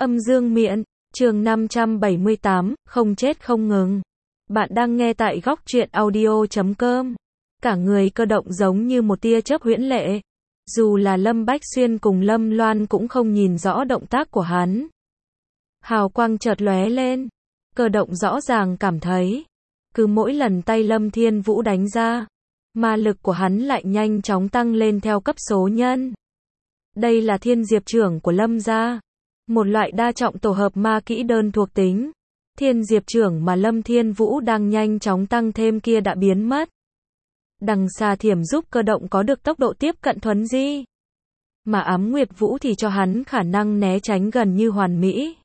Âm dương miện, chương 578, không chết không ngừng. Bạn đang nghe tại góc truyện audio.com. Cả người Cơ Động giống như một tia chớp huyễn lệ. Dù là Lâm Bách Xuyên cùng Lâm Loan cũng không nhìn rõ động tác của hắn. Hào quang chợt lóe lên. Cơ Động rõ ràng cảm thấy, cứ mỗi lần tay Lâm Thiên Vũ đánh ra, ma lực của hắn lại nhanh chóng tăng lên theo cấp số nhân. Đây là thiên diệp trưởng của Lâm gia. Một loại đa trọng tổ hợp ma kỹ đơn thuộc tính. Thiên diệp trưởng mà Lâm Thiên Vũ đang nhanh chóng tăng thêm kia đã biến mất. Đằng xà thiểm giúp Cơ Động có được tốc độ tiếp cận thuấn di. Mà ám nguyệt vũ thì cho hắn khả năng né tránh gần như hoàn mỹ.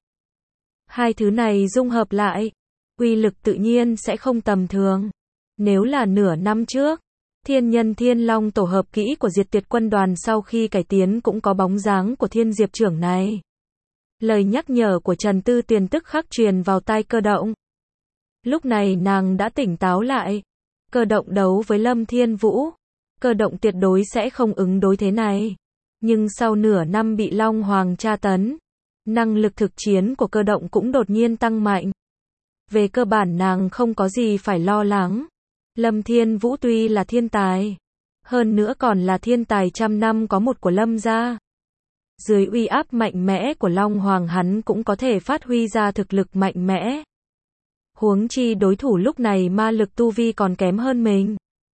Hai thứ này dung hợp lại, uy lực tự nhiên sẽ không tầm thường. Nếu là nửa năm trước, Thiên Nhân Thiên Long tổ hợp kỹ của Diệt Tuyệt Quân đoàn sau khi cải tiến cũng có bóng dáng của thiên diệp trưởng này. Lời nhắc nhở của Trần Tư Tuyền tức khắc truyền vào tai Cơ Động. Lúc này nàng đã tỉnh táo lại. Cơ Động đấu với Lâm Thiên Vũ, Cơ Động tuyệt đối sẽ không ứng đối thế này. Nhưng sau nửa năm bị Long Hoàng tra tấn, năng lực thực chiến của Cơ Động cũng đột nhiên tăng mạnh. Về cơ bản nàng không có gì phải lo lắng. Lâm Thiên Vũ tuy là thiên tài, hơn nữa còn là thiên tài trăm năm có một của Lâm gia. Dưới uy áp mạnh mẽ của Long Hoàng hắn cũng có thể phát huy ra thực lực mạnh mẽ. Huống chi đối thủ lúc này ma lực tu vi còn kém hơn mình.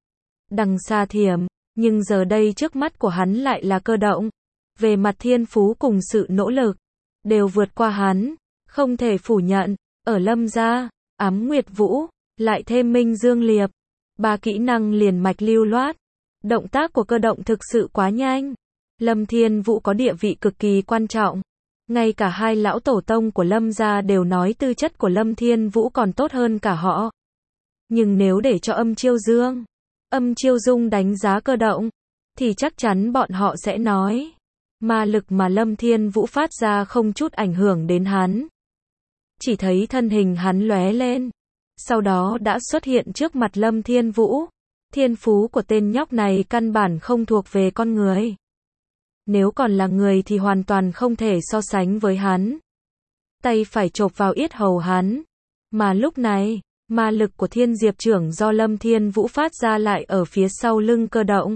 Đằng xa thiểm, nhưng giờ đây trước mắt của hắn lại là Cơ Động. Về mặt thiên phú cùng sự nỗ lực, đều vượt qua hắn, không thể phủ nhận. Ở Lâm gia, ám nguyệt vũ, lại thêm minh dương liệp. Ba kỹ năng liền mạch lưu loát. Động tác của Cơ Động thực sự quá nhanh. Lâm Thiên Vũ có địa vị cực kỳ quan trọng. Ngay cả hai lão tổ tông của Lâm gia đều nói tư chất của Lâm Thiên Vũ còn tốt hơn cả họ. Nhưng nếu để cho Âm Chiêu Dương, Âm Chiêu Dung đánh giá Cơ Động, thì chắc chắn bọn họ sẽ nói, ma lực mà Lâm Thiên Vũ phát ra không chút ảnh hưởng đến hắn. Chỉ thấy thân hình hắn lóe lên, sau đó đã xuất hiện trước mặt Lâm Thiên Vũ. Thiên phú của tên nhóc này căn bản không thuộc về con người. Nếu còn là người thì hoàn toàn không thể so sánh với hắn. Tay phải chộp vào yết hầu hắn. Mà lúc này, ma lực của thiên diệp trưởng do Lâm Thiên Vũ phát ra lại ở phía sau lưng Cơ Động.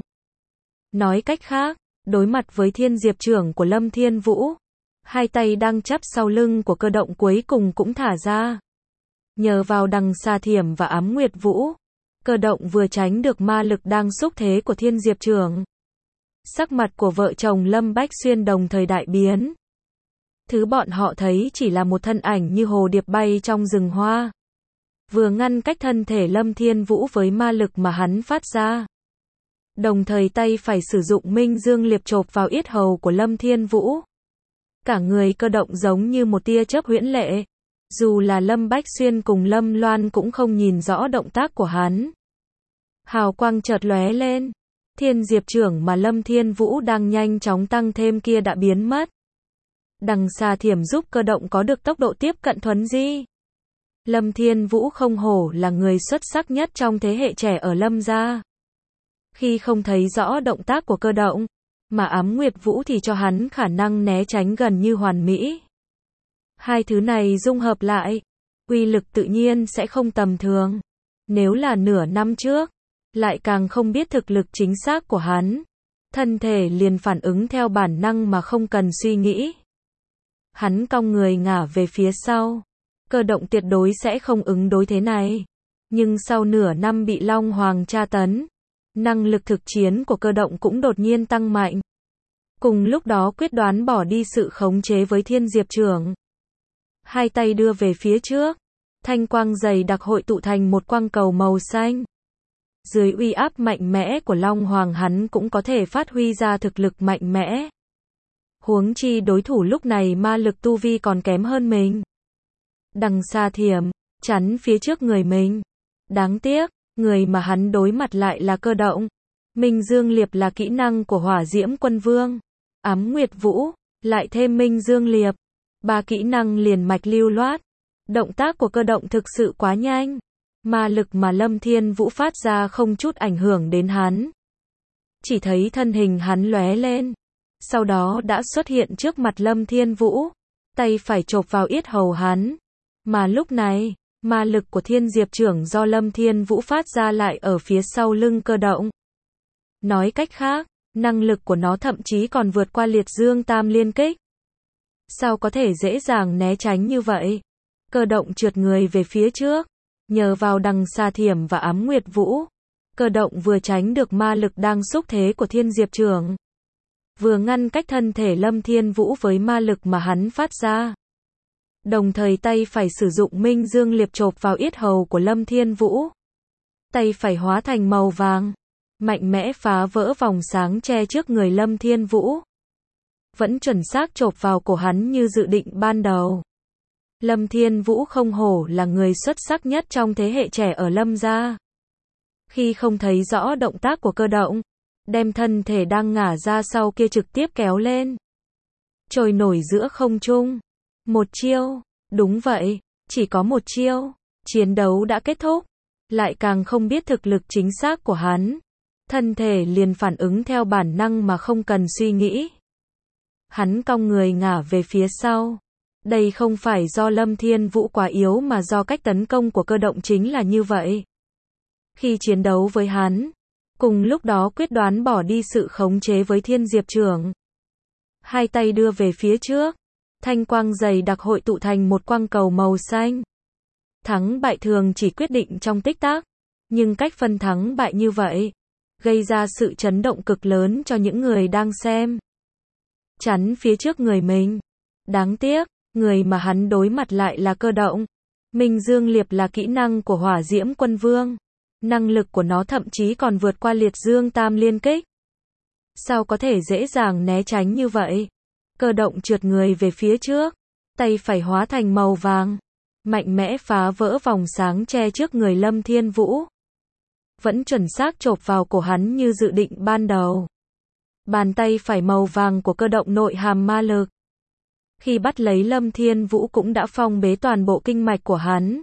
Nói cách khác, đối mặt với thiên diệp trưởng của Lâm Thiên Vũ, hai tay đang chắp sau lưng của Cơ Động cuối cùng cũng thả ra. Nhờ vào đằng xà thiểm và ám nguyệt vũ, Cơ Động vừa tránh được ma lực đang xúc thế của thiên diệp trưởng. Sắc mặt của vợ chồng Lâm Bách Xuyên đồng thời đại biến. Thứ bọn họ thấy chỉ là một thân ảnh như hồ điệp bay trong rừng hoa. Vừa ngăn cách thân thể Lâm Thiên Vũ với ma lực mà hắn phát ra. Đồng thời tay phải sử dụng minh dương liệp chộp vào yết hầu của Lâm Thiên Vũ. Cả người Cơ Động giống như một tia chớp huyễn lệ. Dù là Lâm Bách Xuyên cùng Lâm Loan cũng không nhìn rõ động tác của hắn. Hào quang chợt lóe lên. Thiên diệp trưởng mà Lâm Thiên Vũ đang nhanh chóng tăng thêm kia đã biến mất. Đằng xà thiểm giúp Cơ Động có được tốc độ tiếp cận thuấn di. Lâm Thiên Vũ không hổ là người xuất sắc nhất trong thế hệ trẻ ở Lâm gia. Khi không thấy rõ động tác của Cơ Động, mà ám nguyệt vũ thì cho hắn khả năng né tránh gần như hoàn mỹ. Hai thứ này dung hợp lại, uy lực tự nhiên sẽ không tầm thường. Nếu là nửa năm trước, lại càng không biết thực lực chính xác của hắn. Thân thể liền phản ứng theo bản năng mà không cần suy nghĩ. Hắn cong người ngả về phía sau. Cơ Động tuyệt đối sẽ không ứng đối thế này. Nhưng sau nửa năm bị Long Hoàng tra tấn, năng lực thực chiến của Cơ Động cũng đột nhiên tăng mạnh. Cùng lúc đó quyết đoán bỏ đi sự khống chế với thiên diệp trưởng. Hai tay đưa về phía trước. Thanh quang dày đặc hội tụ thành một quang cầu màu xanh. Dưới uy áp mạnh mẽ của Long Hoàng hắn cũng có thể phát huy ra thực lực mạnh mẽ. Huống chi đối thủ lúc này ma lực tu vi còn kém hơn mình. Đằng xa thiểm, chắn phía trước người mình. Đáng tiếc, người mà hắn đối mặt lại là Cơ Động. Minh Dương Liệp là kỹ năng của Hỏa Diễm Quân Vương. Ám Nguyệt Vũ, lại thêm Minh Dương Liệp. Ba kỹ năng liền mạch lưu loát. Động tác của Cơ Động thực sự quá nhanh. Ma lực mà Lâm Thiên Vũ phát ra không chút ảnh hưởng đến hắn. Chỉ thấy thân hình hắn lóe lên, sau đó đã xuất hiện trước mặt Lâm Thiên Vũ. tay phải chộp vào yết hầu hắn. Mà lúc này, ma lực của Thiên Diệp Chưởng do Lâm Thiên Vũ phát ra lại ở phía sau lưng Cơ Động. Nói cách khác, năng lực của nó thậm chí còn vượt qua Liệt Dương Tam Liên Kích. Sao có thể dễ dàng né tránh như vậy? Cơ Động trượt người về phía trước, nhờ vào đằng xà thiểm và ám nguyệt vũ. Cơ Động vừa tránh được ma lực đang xúc thế của Thiên Diệp Chưởng, vừa ngăn cách thân thể Lâm Thiên Vũ với ma lực mà hắn phát ra. Đồng thời tay phải sử dụng Minh Dương Liệp chộp vào yết hầu của Lâm Thiên Vũ. Tay phải hóa thành màu vàng, mạnh mẽ phá vỡ vòng sáng che trước người Lâm Thiên Vũ. Vẫn chuẩn xác chộp vào cổ hắn như dự định ban đầu. Lâm Thiên Vũ không hổ là người xuất sắc nhất trong thế hệ trẻ ở Lâm gia. Khi không thấy rõ động tác của Cơ Động, đem thân thể đang ngả ra sau kia trực tiếp kéo lên, trôi nổi giữa không trung. Một chiêu, đúng vậy, chỉ có một chiêu, chiến đấu đã kết thúc. Lại càng không biết thực lực chính xác của hắn, thân thể liền phản ứng theo bản năng mà không cần suy nghĩ. Hắn cong người ngả về phía sau. Đây không phải do Lâm Thiên Vũ quá yếu mà do cách tấn công của Cơ Động chính là như vậy. Khi chiến đấu với hắn, cùng lúc đó quyết đoán bỏ đi sự khống chế với Thiên Diệp Chưởng. Hai tay đưa về phía trước, thanh quang dày đặc hội tụ thành một quang cầu màu xanh. Thắng bại thường chỉ quyết định trong tích tắc, nhưng cách phân thắng bại như vậy, gây ra sự chấn động cực lớn cho những người đang xem. Chắn phía trước người mình. Đáng tiếc, người mà hắn đối mặt lại là Cơ Động. Minh Dương Liệp là kỹ năng của Hỏa Diễm Quân Vương. Năng lực của nó thậm chí còn vượt qua Liệt Dương Tam Liên Kích. Sao có thể dễ dàng né tránh như vậy? Cơ Động trượt người về phía trước, tay phải hóa thành màu vàng, mạnh mẽ phá vỡ vòng sáng che trước người Lâm Thiên Vũ. Vẫn chuẩn xác chộp vào cổ hắn như dự định ban đầu. Bàn tay phải màu vàng của Cơ Động nội hàm ma lực. Khi bắt lấy Lâm Thiên Vũ cũng đã phong bế toàn bộ kinh mạch của hắn.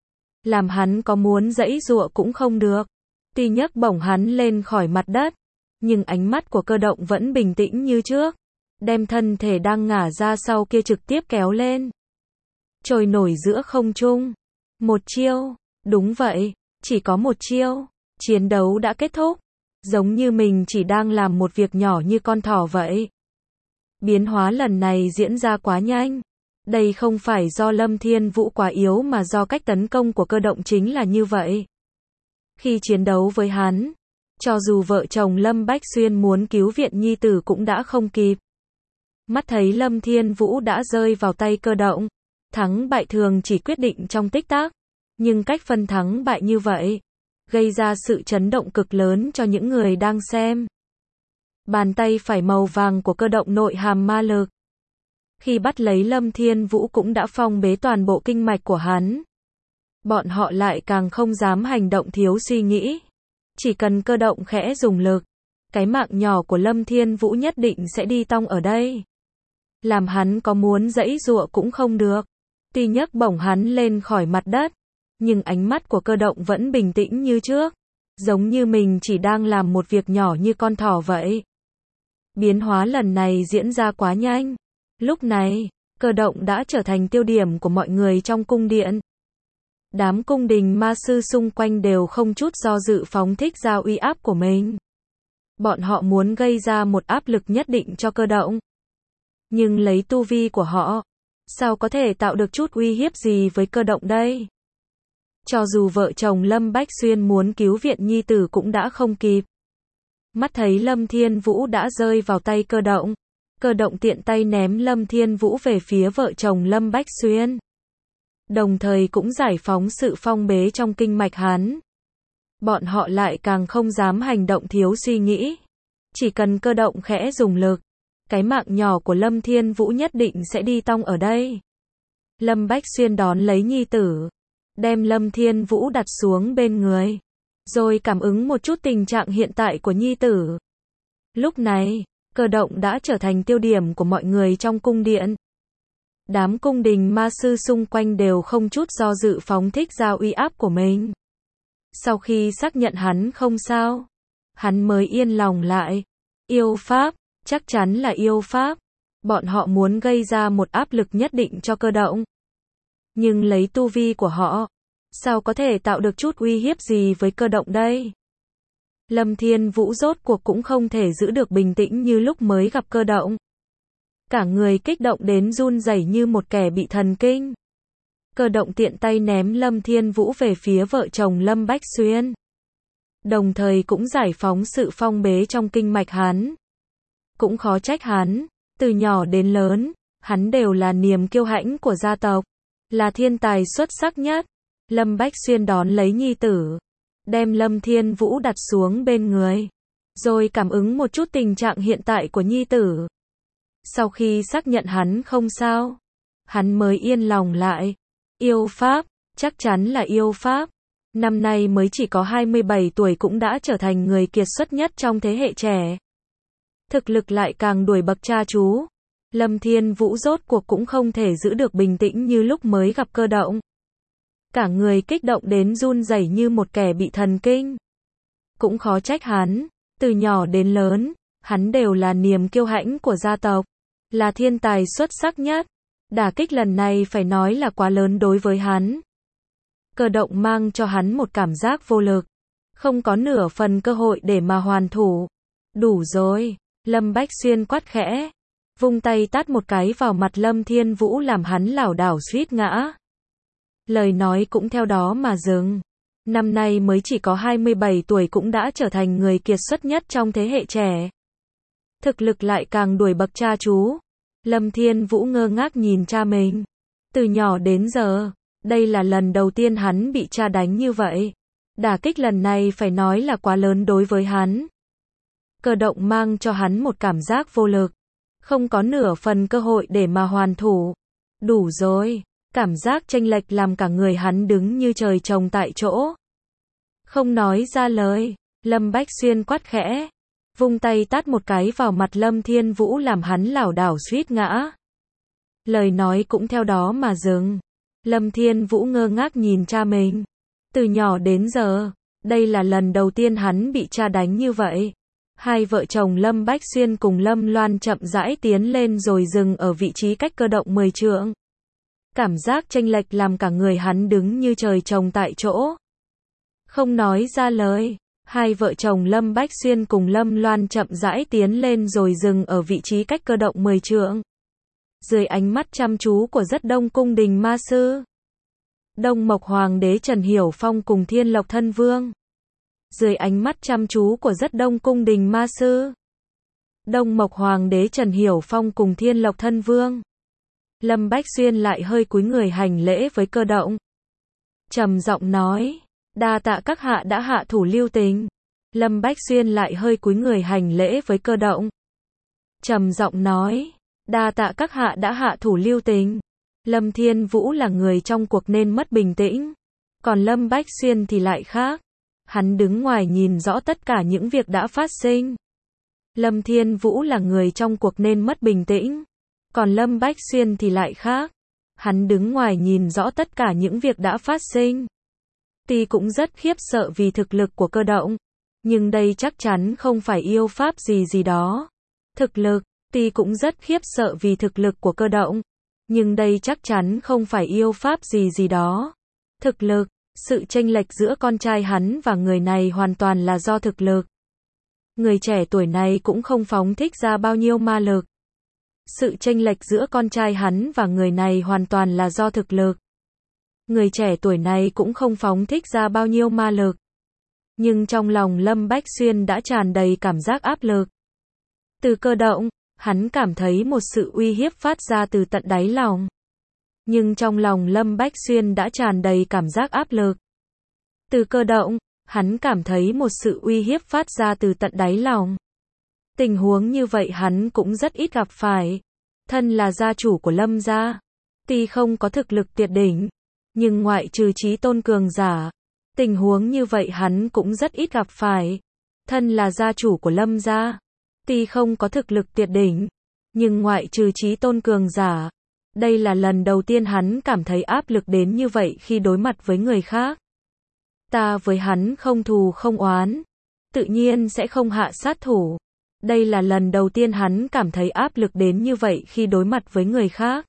Làm hắn có muốn giãy giụa cũng không được. Tuy nhấc bổng hắn lên khỏi mặt đất, nhưng ánh mắt của Cơ Động vẫn bình tĩnh như trước. Đem thân thể đang ngả ra sau kia trực tiếp kéo lên, trôi nổi giữa không trung. Một chiêu, đúng vậy, chỉ có một chiêu, chiến đấu đã kết thúc. Giống như mình chỉ đang làm một việc nhỏ như con thỏ vậy. Biến hóa lần này diễn ra quá nhanh. Đây không phải do Lâm Thiên Vũ quá yếu mà do cách tấn công của Cơ Động chính là như vậy. Khi chiến đấu với hắn, cho dù vợ chồng Lâm Bách Xuyên muốn cứu viện nhi tử cũng đã không kịp. Mắt thấy Lâm Thiên Vũ đã rơi vào tay Cơ Động. Thắng bại thường chỉ quyết định trong tích tắc, nhưng cách phân thắng bại như vậy, gây ra sự chấn động cực lớn cho những người đang xem. Bàn tay phải màu vàng của Cơ Động nội hàm ma lực. Khi bắt lấy Lâm Thiên Vũ cũng đã phong bế toàn bộ kinh mạch của hắn. Bọn họ lại càng không dám hành động thiếu suy nghĩ. Chỉ cần Cơ Động khẽ dùng lực, cái mạng nhỏ của Lâm Thiên Vũ nhất định sẽ đi tong ở đây. Làm hắn có muốn giãy giụa cũng không được. Tuy nhấc bổng hắn lên khỏi mặt đất, nhưng ánh mắt của Cơ Động vẫn bình tĩnh như trước. Giống như mình chỉ đang làm một việc nhỏ như con thỏ vậy. Biến hóa lần này diễn ra quá nhanh. Lúc này, Cơ Động đã trở thành tiêu điểm của mọi người trong cung điện. Đám cung đình ma sư xung quanh đều không chút do dự phóng thích ra uy áp của mình. Bọn họ muốn gây ra một áp lực nhất định cho Cơ Động. Nhưng lấy tu vi của họ, sao có thể tạo được chút uy hiếp gì với Cơ Động đây? Cho dù vợ chồng Lâm Bách Xuyên muốn cứu viện nhi tử cũng đã không kịp. Mắt thấy Lâm Thiên Vũ đã rơi vào tay Cơ Động. Cơ Động tiện tay ném Lâm Thiên Vũ về phía vợ chồng Lâm Bách Xuyên. Đồng thời cũng giải phóng sự phong bế trong kinh mạch hắn. Bọn họ lại càng không dám hành động thiếu suy nghĩ. Chỉ cần Cơ Động khẽ dùng lực, cái mạng nhỏ của Lâm Thiên Vũ nhất định sẽ đi tong ở đây. Lâm Bách Xuyên đón lấy nhi tử, đem Lâm Thiên Vũ đặt xuống bên người, rồi cảm ứng một chút tình trạng hiện tại của nhi tử. Lúc này, Cơ Động đã trở thành tiêu điểm của mọi người trong cung điện. Đám cung đình ma sư xung quanh đều không chút do dự phóng thích ra uy áp của mình. Sau khi xác nhận hắn không sao, hắn mới yên lòng lại. Yêu pháp, chắc chắn là yêu pháp. Bọn họ muốn gây ra một áp lực nhất định cho Cơ Động. Nhưng lấy tu vi của họ, sao có thể tạo được chút uy hiếp gì với Cơ Động đây? Lâm Thiên Vũ rốt cuộc cũng không thể giữ được bình tĩnh như lúc mới gặp Cơ Động. Cả người kích động đến run rẩy như một kẻ bị thần kinh. Cơ Động tiện tay ném Lâm Thiên Vũ về phía vợ chồng Lâm Bách Xuyên. Đồng thời cũng giải phóng sự phong bế trong kinh mạch hắn. Cũng khó trách hắn, từ nhỏ đến lớn, hắn đều là niềm kiêu hãnh của gia tộc, là thiên tài xuất sắc nhất. Lâm Bách Xuyên đón lấy nhi tử, đem Lâm Thiên Vũ đặt xuống bên người, rồi cảm ứng một chút tình trạng hiện tại của nhi tử. Sau khi xác nhận hắn không sao, hắn mới yên lòng lại. Yêu pháp, chắc chắn là yêu pháp. Năm nay mới chỉ có 27 tuổi cũng đã trở thành người kiệt xuất nhất trong thế hệ trẻ. Thực lực lại càng đuổi bậc cha chú. Lâm Thiên Vũ rốt cuộc cũng không thể giữ được bình tĩnh như lúc mới gặp Cơ Động. Cả người kích động đến run rẩy như một kẻ bị thần kinh. Cũng khó trách hắn, từ nhỏ đến lớn, hắn đều là niềm kiêu hãnh của gia tộc, là thiên tài xuất sắc nhất. Đả kích lần này phải nói là quá lớn đối với hắn. Cơ Động mang cho hắn một cảm giác vô lực, không có nửa phần cơ hội để mà hoàn thủ. Đủ rồi, Lâm Bách Xuyên quát khẽ, vung tay tát một cái vào mặt Lâm Thiên Vũ làm hắn lảo đảo suýt ngã. Lời nói cũng theo đó mà dừng. Năm nay mới chỉ có 27 tuổi cũng đã trở thành người kiệt xuất nhất trong thế hệ trẻ. Thực lực lại càng đuổi bậc cha chú. Lâm Thiên Vũ ngơ ngác nhìn cha mình. Từ nhỏ đến giờ, đây là lần đầu tiên hắn bị cha đánh như vậy. Đả kích lần này phải nói là quá lớn đối với hắn. Cơ Động mang cho hắn một cảm giác vô lực, không có nửa phần cơ hội để mà hoàn thủ. Đủ rồi, cảm giác chênh lệch làm cả người hắn đứng như trời trồng tại chỗ. Không nói ra lời, Lâm Bách Xuyên quát khẽ, vung tay tát một cái vào mặt Lâm Thiên Vũ làm hắn lảo đảo suýt ngã. Lời nói cũng theo đó mà dừng. Lâm Thiên Vũ ngơ ngác nhìn cha mình. Từ nhỏ đến giờ, đây là lần đầu tiên hắn bị cha đánh như vậy. Hai vợ chồng Lâm Bách Xuyên cùng Lâm Loan chậm rãi tiến lên rồi dừng ở vị trí cách Cơ Động 10 trượng. Cảm giác chênh lệch làm cả người hắn đứng như trời trồng tại chỗ. Không nói ra lời, hai vợ chồng Lâm Bách Xuyên cùng Lâm Loan chậm rãi tiến lên rồi dừng ở vị trí cách Cơ Động 10 trượng. Dưới ánh mắt chăm chú của rất đông cung đình ma sư, Đông Mộc Hoàng đế Trần Hiểu Phong cùng Thiên Lộc Thân Vương. Dưới ánh mắt chăm chú của rất đông cung đình ma sư, Đông Mộc Hoàng đế Trần Hiểu Phong cùng Thiên Lộc Thân Vương. Lâm Bách Xuyên lại hơi cúi người hành lễ với Cơ Động. Trầm giọng nói, đa tạ các hạ đã hạ thủ lưu tình. Lâm Bách Xuyên lại hơi cúi người hành lễ với Cơ Động. Trầm giọng nói, đa tạ các hạ đã hạ thủ lưu tình. Lâm Thiên Vũ là người trong cuộc nên mất bình tĩnh. Còn Lâm Bách Xuyên thì lại khác. Hắn đứng ngoài nhìn rõ tất cả những việc đã phát sinh. Lâm Thiên Vũ là người trong cuộc nên mất bình tĩnh. Còn Lâm Bách Xuyên thì lại khác. Hắn đứng ngoài nhìn rõ tất cả những việc đã phát sinh. Tuy cũng rất khiếp sợ vì thực lực của Cơ Động. Nhưng đây chắc chắn không phải yêu pháp gì đó. Thực lực, tuy cũng rất khiếp sợ vì thực lực của Cơ Động. Nhưng đây chắc chắn không phải yêu pháp gì đó. Thực lực, sự chênh lệch giữa con trai hắn và người này hoàn toàn là do thực lực. Người trẻ tuổi này cũng không phóng thích ra bao nhiêu ma lực. Sự chênh lệch giữa con trai hắn và người này hoàn toàn là do thực lực. Người trẻ tuổi này cũng không phóng thích ra bao nhiêu ma lực. Nhưng trong lòng Lâm Bách Xuyên đã tràn đầy cảm giác áp lực. Từ Cơ Động, hắn cảm thấy một sự uy hiếp phát ra từ tận đáy lòng. Nhưng trong lòng Lâm Bách Xuyên đã tràn đầy cảm giác áp lực. Từ Cơ Động, hắn cảm thấy một sự uy hiếp phát ra từ tận đáy lòng. Tình huống như vậy hắn cũng rất ít gặp phải. Thân là gia chủ của Lâm gia, tuy không có thực lực tuyệt đỉnh, nhưng ngoại trừ chí tôn cường giả, tình huống như vậy hắn cũng rất ít gặp phải. Thân là gia chủ của Lâm gia, tuy không có thực lực tuyệt đỉnh, nhưng ngoại trừ chí tôn cường giả, đây là lần đầu tiên hắn cảm thấy áp lực đến như vậy khi đối mặt với người khác. Ta với hắn không thù không oán, tự nhiên sẽ không hạ sát thủ. Đây là lần đầu tiên hắn cảm thấy áp lực đến như vậy khi đối mặt với người khác.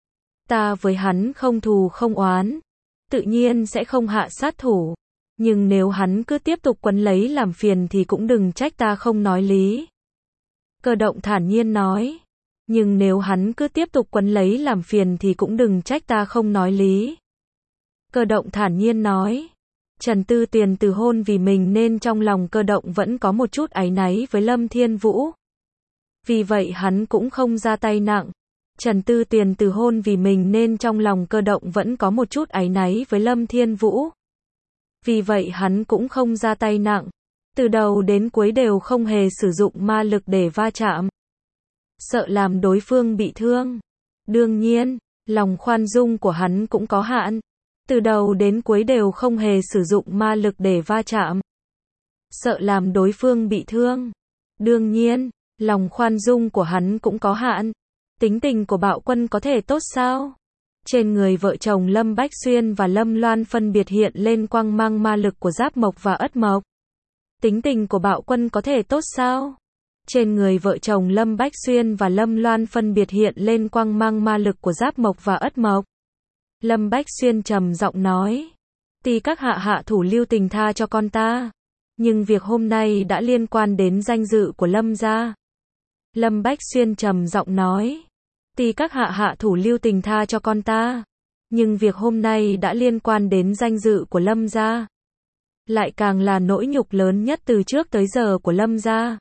Ta với hắn không thù không oán, tự nhiên sẽ không hạ sát thủ. Nhưng nếu hắn cứ tiếp tục quấn lấy làm phiền thì cũng đừng trách ta không nói lý. Cơ động thản nhiên nói. Nhưng nếu hắn cứ tiếp tục quấn lấy làm phiền thì cũng đừng trách ta không nói lý. Cơ động thản nhiên nói. Trần Tư Tuyền từ hôn vì mình nên trong lòng cơ động vẫn có một chút áy náy với Lâm Thiên Vũ. Vì vậy hắn cũng không ra tay nặng. Trần Tư Tuyền từ hôn vì mình nên trong lòng cơ động vẫn có một chút áy náy với Lâm Thiên Vũ. Vì vậy hắn cũng không ra tay nặng. Từ đầu đến cuối đều không hề sử dụng ma lực để va chạm. Sợ làm đối phương bị thương. Đương nhiên, lòng khoan dung của hắn cũng có hạn. Từ đầu đến cuối đều không hề sử dụng ma lực để va chạm. Sợ làm đối phương bị thương. Đương nhiên, lòng khoan dung của hắn cũng có hạn. Tính tình của Bạo Quân có thể tốt sao? Trên người vợ chồng Lâm Bách Xuyên và Lâm Loan phân biệt hiện lên quang mang ma lực của Giáp Mộc và Ất Mộc. Tính tình của Bạo Quân có thể tốt sao? Trên người vợ chồng Lâm Bách Xuyên và Lâm Loan phân biệt hiện lên quang mang ma lực của Giáp Mộc và Ất Mộc. Lâm Bách Xuyên trầm giọng nói. Tuy các hạ hạ thủ lưu tình tha cho con ta, nhưng việc hôm nay đã liên quan đến danh dự của Lâm gia. Lâm Bách Xuyên trầm giọng nói. Tuy các hạ hạ thủ lưu tình tha cho con ta, nhưng việc hôm nay đã liên quan đến danh dự của Lâm gia. Lại càng là nỗi nhục lớn nhất từ trước tới giờ của Lâm gia.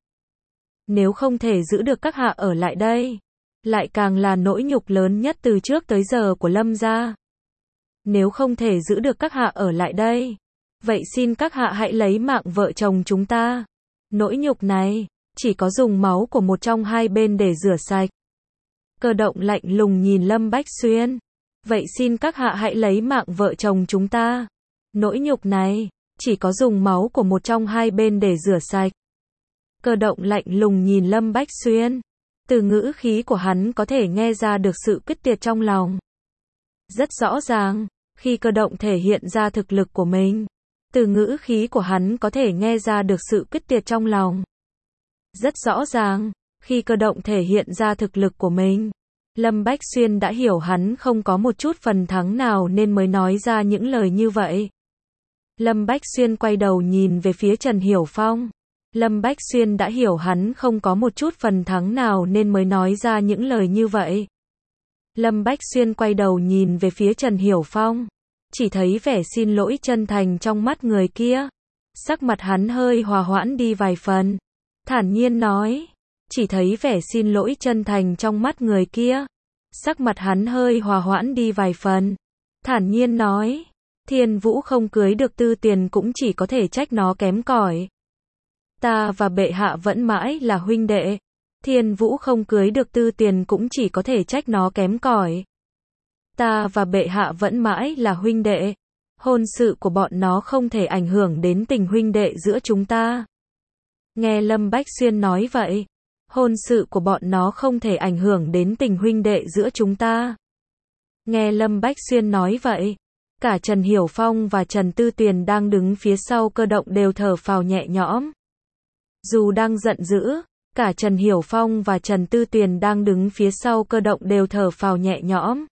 Nếu không thể giữ được các hạ ở lại đây, lại càng là nỗi nhục lớn nhất từ trước tới giờ của Lâm gia. Nếu không thể giữ được các hạ ở lại đây, vậy xin các hạ hãy lấy mạng vợ chồng chúng ta. Nỗi nhục này, chỉ có dùng máu của một trong hai bên để rửa sạch. Cơ động lạnh lùng nhìn Lâm Bách Xuyên. Vậy xin các hạ hãy lấy mạng vợ chồng chúng ta. Nỗi nhục này, chỉ có dùng máu của một trong hai bên để rửa sạch. Cơ động lạnh lùng nhìn Lâm Bách Xuyên. Từ ngữ khí của hắn có thể nghe ra được sự quyết tuyệt trong lòng. Rất rõ ràng, khi cơ động thể hiện ra thực lực của mình, từ ngữ khí của hắn có thể nghe ra được sự quyết tuyệt trong lòng. Rất rõ ràng, khi cơ động thể hiện ra thực lực của mình, Lâm Bách Xuyên đã hiểu hắn không có một chút phần thắng nào nên mới nói ra những lời như vậy. Lâm Bách Xuyên quay đầu nhìn về phía Trần Hiểu Phong. Lâm Bách Xuyên đã hiểu hắn không có một chút phần thắng nào nên mới nói ra những lời như vậy. Lâm Bách Xuyên quay đầu nhìn về phía Trần Hiểu Phong. Chỉ thấy vẻ xin lỗi chân thành trong mắt người kia. Sắc mặt hắn hơi hòa hoãn đi vài phần. Thản nhiên nói. Chỉ thấy vẻ xin lỗi chân thành trong mắt người kia. Sắc mặt hắn hơi hòa hoãn đi vài phần. Thản nhiên nói. Thiên Vũ không cưới được Tư Tiền cũng chỉ có thể trách nó kém cỏi. Ta và bệ hạ vẫn mãi là huynh đệ. Thiên Vũ không cưới được Tư Tiền cũng chỉ có thể trách nó kém cỏi. Ta và bệ hạ vẫn mãi là huynh đệ. Hôn sự của bọn nó không thể ảnh hưởng đến tình huynh đệ giữa chúng ta. Nghe Lâm Bách Xuyên nói vậy, hôn sự của bọn nó không thể ảnh hưởng đến tình huynh đệ giữa chúng ta. Nghe Lâm Bách Xuyên nói vậy, cả Trần Hiểu Phong và Trần Tư Tuyền đang đứng phía sau cơ động đều thở phào nhẹ nhõm. Dù đang giận dữ, cả Trần Hiểu Phong và Trần Tư Tuyền đang đứng phía sau cơ động đều thở phào nhẹ nhõm.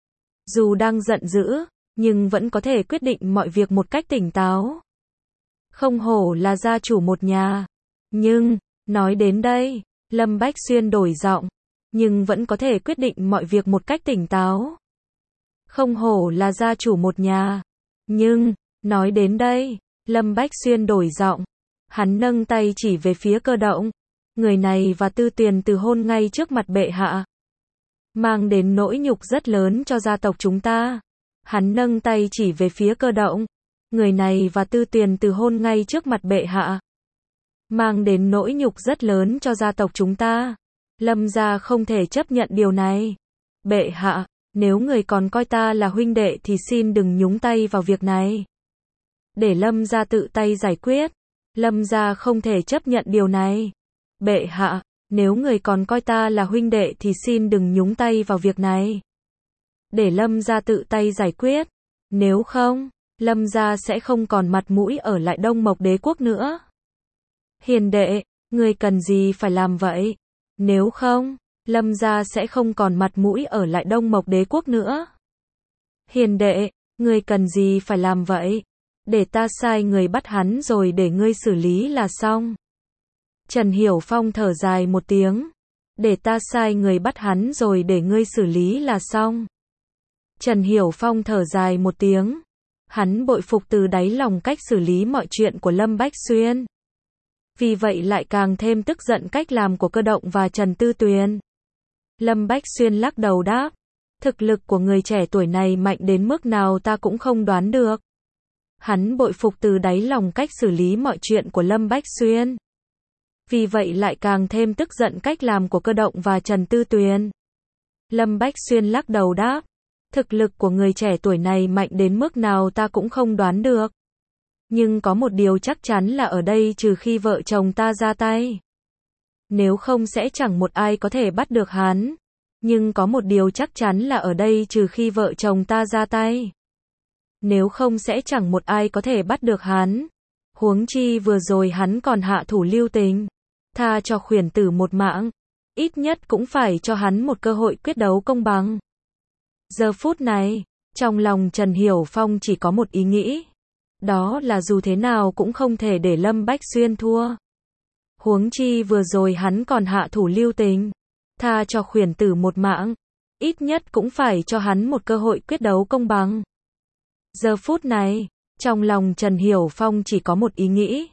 Dù đang giận dữ, nhưng vẫn có thể quyết định mọi việc một cách tỉnh táo. Không hổ là gia chủ một nhà. Nhưng, nói đến đây, Lâm Bách Xuyên đổi giọng, nhưng vẫn có thể quyết định mọi việc một cách tỉnh táo. Không hổ là gia chủ một nhà. Nhưng, nói đến đây, Lâm Bách Xuyên đổi giọng. Hắn nâng tay chỉ về phía cơ động. Người này và Tư Tuyền từ hôn ngay trước mặt bệ hạ, mang đến nỗi nhục rất lớn cho gia tộc chúng ta. Hắn nâng tay chỉ về phía cơ động. Người này và Tư Tuyền từ hôn ngay trước mặt bệ hạ, mang đến nỗi nhục rất lớn cho gia tộc chúng ta. Lâm gia không thể chấp nhận điều này. Bệ hạ, nếu người còn coi ta là huynh đệ thì xin đừng nhúng tay vào việc này. Để Lâm gia tự tay giải quyết. Lâm gia không thể chấp nhận điều này. Bệ hạ, nếu người còn coi ta là huynh đệ thì xin đừng nhúng tay vào việc này. Để Lâm gia tự tay giải quyết. Nếu không, Lâm gia sẽ không còn mặt mũi ở lại Đông Mộc Đế quốc nữa. Hiền đệ, Ngươi cần gì phải làm vậy? Nếu không, Lâm gia sẽ không còn mặt mũi ở lại Đông Mộc Đế quốc nữa. Hiền đệ, ngươi cần gì phải làm vậy? Để ta sai người bắt hắn rồi để ngươi xử lý là xong. Trần Hiểu Phong thở dài một tiếng. Để ta sai người bắt hắn rồi để ngươi xử lý là xong. Trần Hiểu Phong thở dài một tiếng. Hắn bội phục từ đáy lòng cách xử lý mọi chuyện của Lâm Bách Xuyên. Vì vậy lại càng thêm tức giận cách làm của Cơ Động và Trần Tư Tuyền. Lâm Bách Xuyên lắc đầu đáp. Thực lực của người trẻ tuổi này mạnh đến mức nào ta cũng không đoán được. Hắn bội phục từ đáy lòng cách xử lý mọi chuyện của Lâm Bách Xuyên. Vì vậy lại càng thêm tức giận cách làm của Cơ Động và Trần Tư Tuyền. Lâm Bách Xuyên lắc đầu đáp. Thực lực của người trẻ tuổi này mạnh đến mức nào ta cũng không đoán được. Nhưng có một điều chắc chắn là ở đây trừ khi vợ chồng ta ra tay. Nếu không sẽ chẳng một ai có thể bắt được hắn. Nhưng có một điều chắc chắn là ở đây trừ khi vợ chồng ta ra tay. Nếu không sẽ chẳng một ai có thể bắt được hắn. Huống chi vừa rồi hắn còn hạ thủ lưu tình. Tha cho khuyển tử một mạng. Ít nhất cũng phải cho hắn một cơ hội quyết đấu công bằng. Giờ phút này, trong lòng Trần Hiểu Phong chỉ có một ý nghĩ. Đó là dù thế nào cũng không thể để Lâm Bách Xuyên thua. Huống chi vừa rồi hắn còn hạ thủ lưu tình. Tha cho khuyển tử một mạng. Ít nhất cũng phải cho hắn một cơ hội quyết đấu công bằng. Giờ phút này, trong lòng Trần Hiểu Phong chỉ có một ý nghĩ.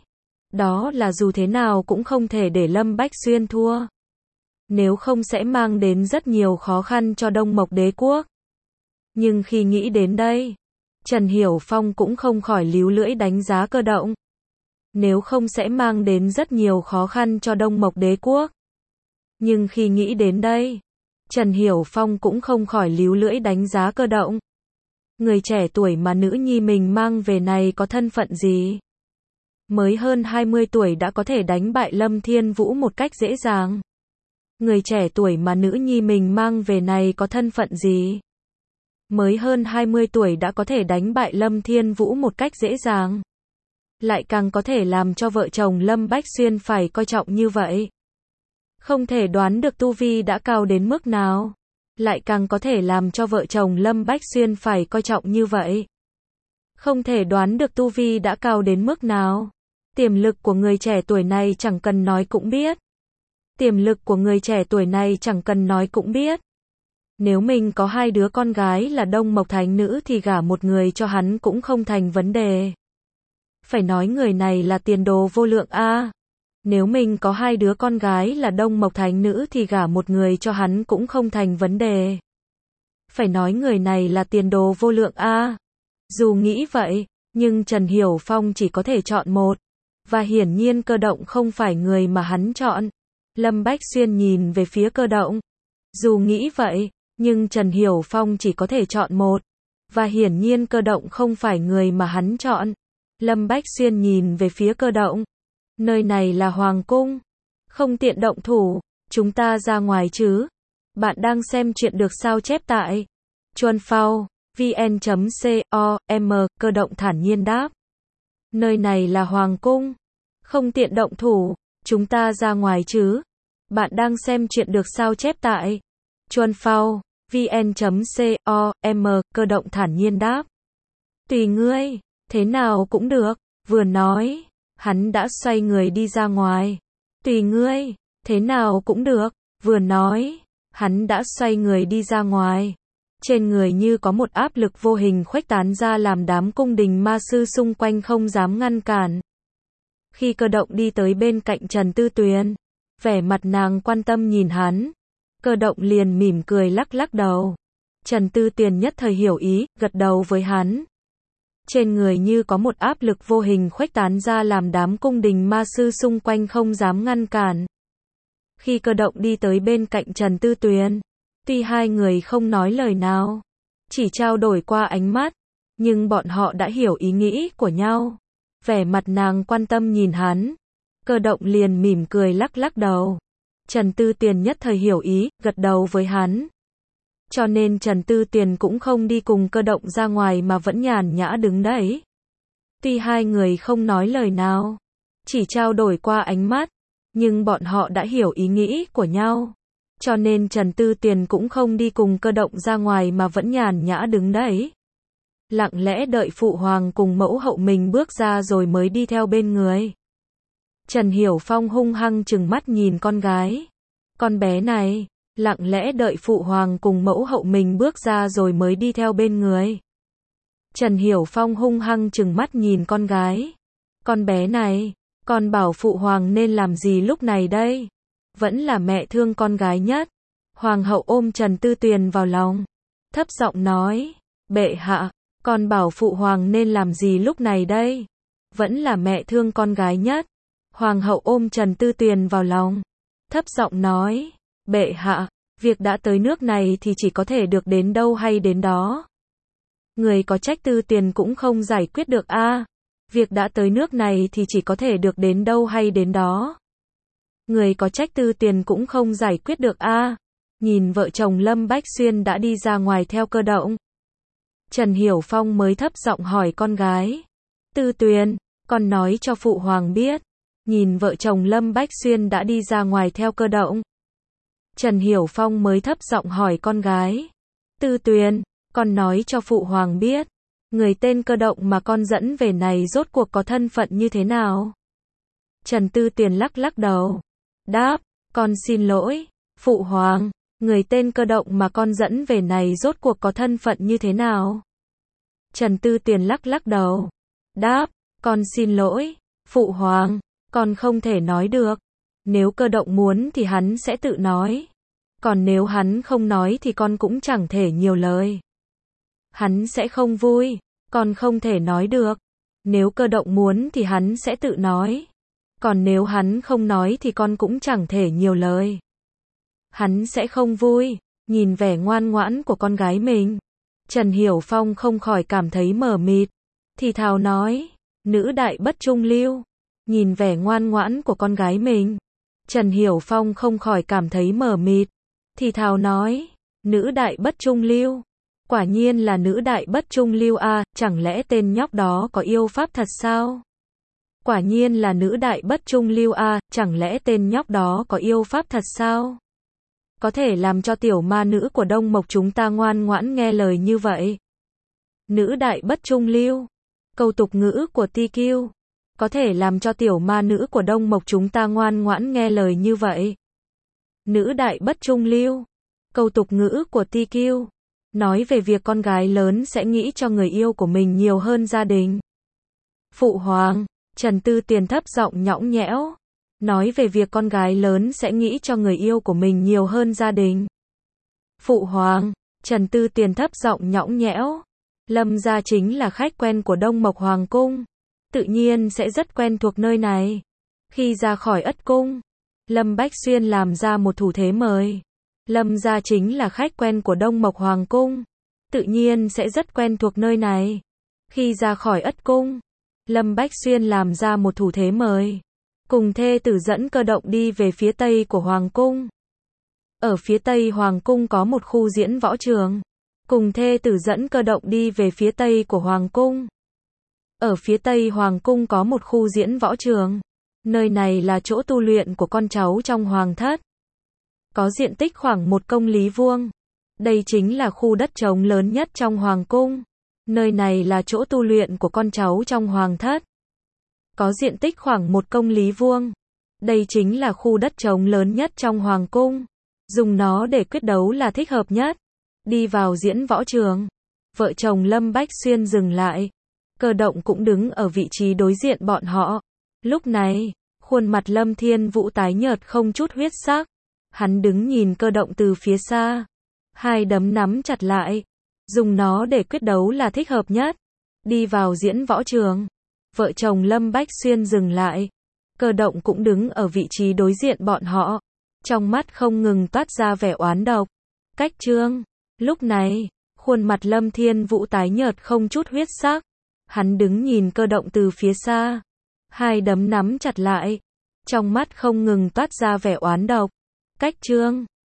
Đó là dù thế nào cũng không thể để Lâm Bách Xuyên thua. Nếu không sẽ mang đến rất nhiều khó khăn cho Đông Mộc Đế quốc. Nhưng khi nghĩ đến đây, Trần Hiểu Phong cũng không khỏi líu lưỡi đánh giá Cơ Động. Nếu không sẽ mang đến rất nhiều khó khăn cho Đông Mộc Đế quốc. Nhưng khi nghĩ đến đây, Trần Hiểu Phong cũng không khỏi líu lưỡi đánh giá Cơ Động. Người trẻ tuổi mà nữ nhi mình mang về này có thân phận gì? Mới hơn 20 tuổi đã có thể đánh bại Lâm Thiên Vũ một cách dễ dàng. Người trẻ tuổi mà nữ nhi mình mang về này có thân phận gì? Mới hơn 20 tuổi đã có thể đánh bại Lâm Thiên Vũ một cách dễ dàng. Lại càng có thể làm cho vợ chồng Lâm Bách Xuyên phải coi trọng như vậy. Không thể đoán được tu vi đã cao đến mức nào. Lại càng có thể làm cho vợ chồng Lâm Bách Xuyên phải coi trọng như vậy. Không thể đoán được tu vi đã cao đến mức nào. Tiềm lực của người trẻ tuổi này chẳng cần nói cũng biết. Tiềm lực của người trẻ tuổi này chẳng cần nói cũng biết. Nếu mình có hai đứa con gái là Đông Mộc Thánh Nữ thì gả một người cho hắn cũng không thành vấn đề. Phải nói người này là tiền đồ vô lượng a. Nếu mình có hai đứa con gái là Đông Mộc Thánh Nữ thì gả một người cho hắn cũng không thành vấn đề. Phải nói người này là tiền đồ vô lượng a. Dù nghĩ vậy, nhưng Trần Hiểu Phong chỉ có thể chọn một. Và hiển nhiên Cơ Động không phải người mà hắn chọn. Lâm Bách Xuyên nhìn về phía Cơ Động. Dù nghĩ vậy, nhưng Trần Hiểu Phong chỉ có thể chọn một. Và hiển nhiên Cơ Động không phải người mà hắn chọn. Lâm Bách Xuyên nhìn về phía Cơ Động. Nơi này là Hoàng Cung. Không tiện động thủ. Chúng ta ra ngoài chứ. Bạn đang xem chuyện được sao chép tại Chuanphao, vn.com, Cơ Động thản nhiên đáp. Nơi này là Hoàng Cung. Không tiện động thủ. Chúng ta ra ngoài chứ. Bạn đang xem chuyện được sao chép tại Chuanphao, vn.com, Cơ Động thản nhiên đáp. Tùy ngươi, thế nào cũng được. Vừa nói, hắn đã xoay người đi ra ngoài. Tùy ngươi, thế nào cũng được. Vừa nói, hắn đã xoay người đi ra ngoài. Trên người như có một áp lực vô hình khuếch tán ra làm đám cung đình ma sư xung quanh không dám ngăn cản. Khi Cơ Động đi tới bên cạnh Trần Tư Tuyền, vẻ mặt nàng quan tâm nhìn hắn. Cơ Động liền mỉm cười lắc lắc đầu. Trần Tư Tuyền nhất thời hiểu ý, gật đầu với hắn. Trên người như có một áp lực vô hình khuếch tán ra làm đám cung đình ma sư xung quanh không dám ngăn cản. Khi Cơ Động đi tới bên cạnh Trần Tư Tuyền, tuy hai người không nói lời nào, chỉ trao đổi qua ánh mắt, nhưng bọn họ đã hiểu ý nghĩ của nhau. Vẻ mặt nàng quan tâm nhìn hắn. Cơ Động liền mỉm cười lắc lắc đầu. Trần Tư Tuyền nhất thời hiểu ý, gật đầu với hắn. Cho nên Trần Tư Tuyền cũng không đi cùng Cơ Động ra ngoài mà vẫn nhàn nhã đứng đấy. Tuy hai người không nói lời nào, chỉ trao đổi qua ánh mắt, Nhưng bọn họ đã hiểu ý nghĩ của nhau. Cho nên Trần Tư Tuyền cũng không đi cùng Cơ Động ra ngoài mà vẫn nhàn nhã đứng đấy. Lặng lẽ đợi phụ hoàng cùng mẫu hậu mình bước ra rồi mới đi theo bên người. Trần Hiểu Phong hung hăng trừng mắt nhìn con gái. Con bé này, lặng lẽ đợi phụ hoàng cùng mẫu hậu mình bước ra rồi mới đi theo bên người. Trần Hiểu Phong hung hăng trừng mắt nhìn con gái. Con bé này, con bảo phụ hoàng nên làm gì lúc này đây? Vẫn là mẹ thương con gái nhất. Hoàng hậu ôm Trần Tư Tuyền vào lòng, thấp giọng nói, bệ hạ, con bảo phụ hoàng nên làm gì lúc này đây? Vẫn là mẹ thương con gái nhất. Hoàng hậu ôm Trần Tư Tuyền vào lòng, thấp giọng nói, bệ hạ, việc đã tới nước này thì chỉ có thể được đến đâu hay đến đó. Người có trách Tư Tuyền cũng không giải quyết được a. Việc đã tới nước này thì chỉ có thể được đến đâu hay đến đó. Người có trách Tư Tuyền cũng không giải quyết được a. Nhìn vợ chồng Lâm Bách Xuyên đã đi ra ngoài theo Cơ Động. Trần Hiểu Phong mới thấp giọng hỏi con gái. Tư Tuyền, con nói cho phụ hoàng biết. Nhìn vợ chồng Lâm Bách Xuyên đã đi ra ngoài theo Cơ Động. Trần Hiểu Phong mới thấp giọng hỏi con gái. Tư Tuyền, con nói cho phụ hoàng biết. Người tên Cơ Động mà con dẫn về này rốt cuộc có thân phận như thế nào? Trần Tư Tuyền lắc lắc đầu. Đáp, con xin lỗi, phụ hoàng. Người tên Cơ Động mà con dẫn về này rốt cuộc có thân phận như thế nào? Trần Tư Tuyền lắc lắc đầu. Đáp, con xin lỗi, phụ hoàng. Con không thể nói được. Nếu Cơ Động muốn thì hắn sẽ tự nói. Còn nếu hắn không nói thì con cũng chẳng thể nhiều lời. Hắn sẽ không vui. Con không thể nói được. Nếu Cơ Động muốn thì hắn sẽ tự nói. Còn nếu hắn không nói thì con cũng chẳng thể nhiều lời. Hắn sẽ không vui. Nhìn vẻ ngoan ngoãn của con gái mình, Trần Hiểu Phong không khỏi cảm thấy mờ mịt. Thì thào nói, nữ đại bất trung lưu. Nhìn vẻ ngoan ngoãn của con gái mình, Trần Hiểu Phong không khỏi cảm thấy mờ mịt. Thì thào nói, nữ đại bất trung lưu. Quả nhiên là nữ đại bất trung lưu a, chẳng lẽ tên nhóc đó có yêu pháp thật sao? Quả nhiên là nữ đại bất trung lưu a, chẳng lẽ tên nhóc đó có yêu pháp thật sao? Có thể làm cho tiểu ma nữ của Đông Mộc chúng ta ngoan ngoãn nghe lời như vậy. Nữ đại bất trung lưu. Câu tục ngữ của TQ. Có thể làm cho tiểu ma nữ của Đông Mộc chúng ta ngoan ngoãn nghe lời như vậy. Nữ đại bất trung lưu. Câu tục ngữ của TQ. Nói về việc con gái lớn sẽ nghĩ cho người yêu của mình nhiều hơn gia đình. Phụ hoàng, Trần Tư Tuyền thấp giọng nhõng nhẽo. Nói về việc con gái lớn sẽ nghĩ cho người yêu của mình nhiều hơn gia đình. Phụ hoàng, Trần Tư Tuyền thấp giọng nhõng nhẽo. Lâm gia chính là khách quen của Đông Mộc Hoàng Cung. Tự nhiên sẽ rất quen thuộc nơi này. Khi ra khỏi Ất Cung, Lâm Bách Xuyên làm ra một thủ thế mời. Lâm gia chính là khách quen của Đông Mộc Hoàng Cung. Tự nhiên sẽ rất quen thuộc nơi này. Khi ra khỏi Ất Cung, Lâm Bách Xuyên làm ra một thủ thế mời. Cùng thê tử dẫn Cơ Động đi về phía tây của Hoàng Cung. Ở phía tây Hoàng Cung có một khu diễn võ trường. Cùng thê tử dẫn Cơ Động đi về phía tây của Hoàng Cung. Ở phía tây Hoàng Cung có một khu diễn võ trường. Nơi này là chỗ tu luyện của con cháu trong Hoàng thất. Có diện tích khoảng 1 công lý vuông. Đây chính là khu đất trống lớn nhất trong Hoàng Cung. Nơi này là chỗ tu luyện của con cháu trong Hoàng thất. Có diện tích khoảng 1 công lý vuông. Đây chính là khu đất trống lớn nhất trong Hoàng Cung. Dùng nó để quyết đấu là thích hợp nhất. Đi vào diễn võ trường. Vợ chồng Lâm Bách Xuyên dừng lại. Cơ Động cũng đứng ở vị trí đối diện bọn họ. Lúc này, khuôn mặt Lâm Thiên Vũ tái nhợt không chút huyết sắc. Hắn đứng nhìn Cơ Động từ phía xa. Hai đấm nắm chặt lại. Dùng nó để quyết đấu là thích hợp nhất. Đi vào diễn võ trường. Vợ chồng Lâm Bách Xuyên dừng lại. Cơ Động cũng đứng ở vị trí đối diện bọn họ. Trong mắt không ngừng toát ra vẻ oán độc. Cách trương. Lúc này, khuôn mặt Lâm Thiên Vũ tái nhợt không chút huyết sắc. Hắn đứng nhìn Cơ Động từ phía xa. Hai đấm nắm chặt lại. Trong mắt không ngừng toát ra vẻ oán độc. Cách trương.